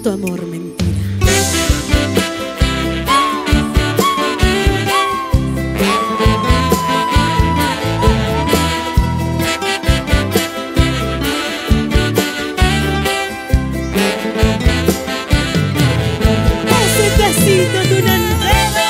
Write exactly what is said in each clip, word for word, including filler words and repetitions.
tu amor mentira. Ese pedacito de una enredo.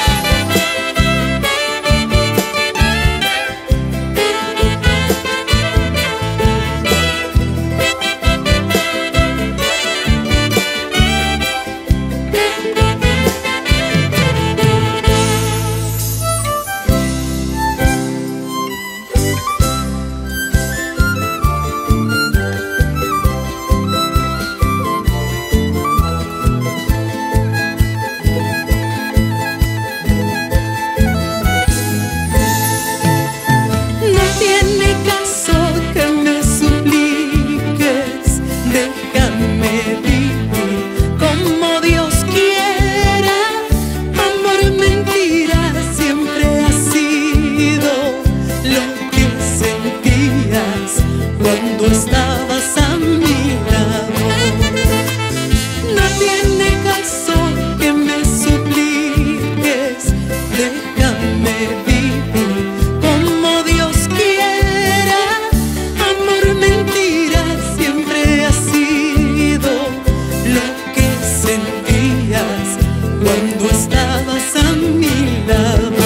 Cuando estabas a mi lado, no tiene caso que me supliques, déjame vivir como Dios quiera. Amor, mentira, siempre ha sido lo que sentías cuando estabas a mi lado.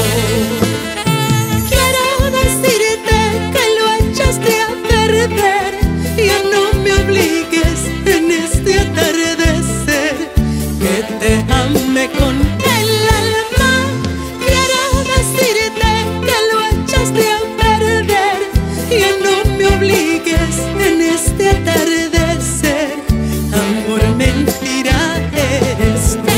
Quiero decirte que lo echaste a perder. Ya no me obligues en este atardecer, que te ame con el alma. Quiero decirte que lo echaste a perder. Ya no me obligues en este atardecer. Amor, mentira eres tú.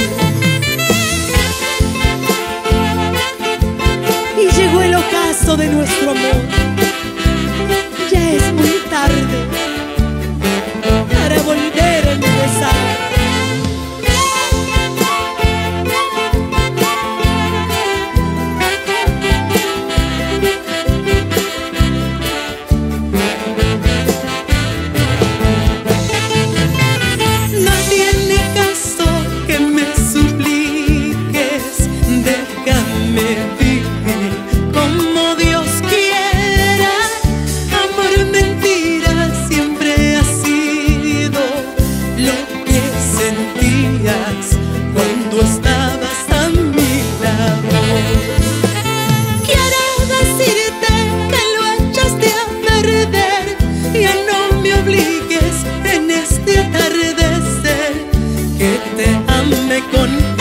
Y llegó el ocaso de nuestro amor. Ya es muy tarde para volver a empezar. No tiene caso que me supliques, déjame vivir como Dios quiera. Amor, mentira, siempre ha sido lo que sentías cuando estabas a mi lado. Quiero decirte que lo echaste a perder. Ya no me obligues en este atardecer, que te ame con